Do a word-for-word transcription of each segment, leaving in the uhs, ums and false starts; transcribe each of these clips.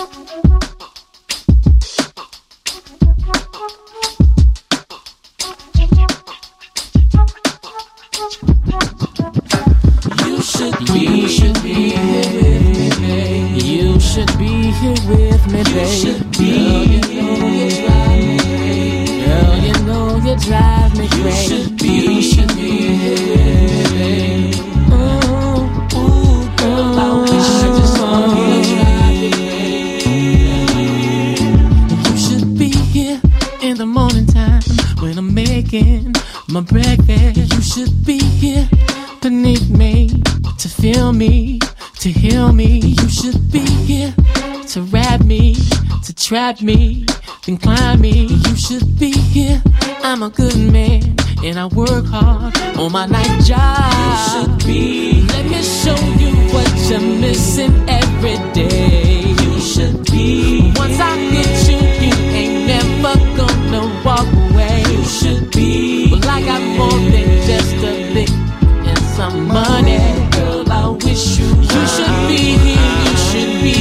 My breakfast, you should be here beneath me, to feel me, to heal me. You should be here to wrap me, to trap me, then climb me. You should be here, I'm a good man, and I work hard on my night job. You should be, let me show you what you're missing every day. You should be, once I get you, you ain't never gonna walk away. You should be, well I got more than just a lick and some money. Girl, I wish you, you should be here, you should be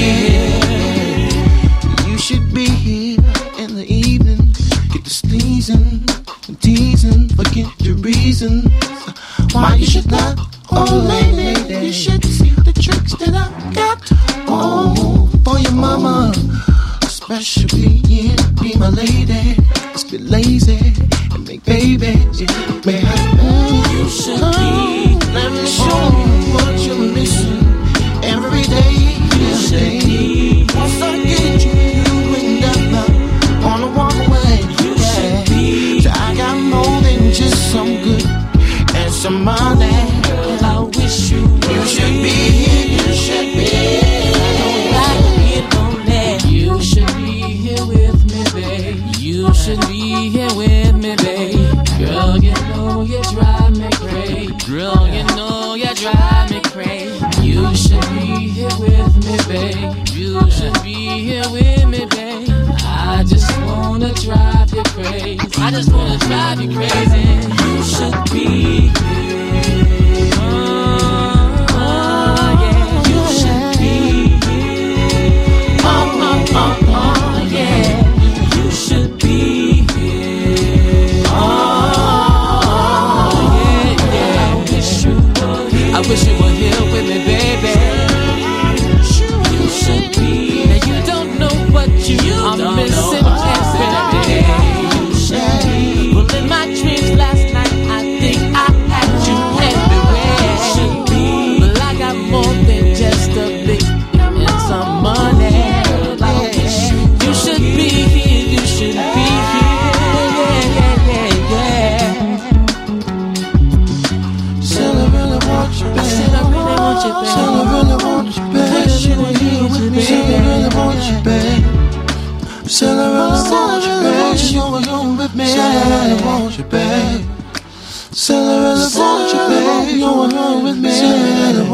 here. You should be here in the evening. Get the sneezing and teasing, forget the reasons why you should not. Oh lady, you should see the tricks that I got. Oh, for your mama, especially, yeah, be my lady. Let's be lazy and make babies, yeah, may happen. You should be, let me show you what you're missing every day. You should be, once I get you, you ain't never on a walk away. You should be, so I got more than just some good and some money. Girl, I wish you, you should be here, you should be here. Don't like it lonely. You should be here with me, babe. You should be here with me, babe. Girl, you know you drive me crazy. Girl, you know you drive me crazy. You should be here with me, babe. You should be here with me, babe. I just wanna drive you crazy. I just wanna drive you crazy. You should be here. Oh, oh yeah. You should be here. Oh, oh, oh, oh yeah. You should be here. Oh, yeah, yeah. I wish you were here. I wish you were here with me, baby. You should be. Now you don't know what you, you are missing every day. You should be. Well, in my dreams last night, I think I had you everywhere. You should be. But I got more than just a big and some money. You should be here. You should be here. Yeah, yeah, yeah, yeah. Said I really want you, babe. I said I really want you, babe. Said I really want you, babe. Wish you were here with me. Said I really want you, babe. Said I really want you, babe. Wish you were here with me. Said I really want you, babe. Said I really want you, babe. You were here with me. Said I really